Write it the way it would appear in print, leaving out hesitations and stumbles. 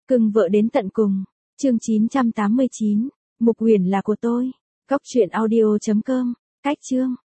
Cưng vợ đến tận cùng. Chương 989. Mục Huyền là của tôi. Góc truyện audio.com. Cách chương.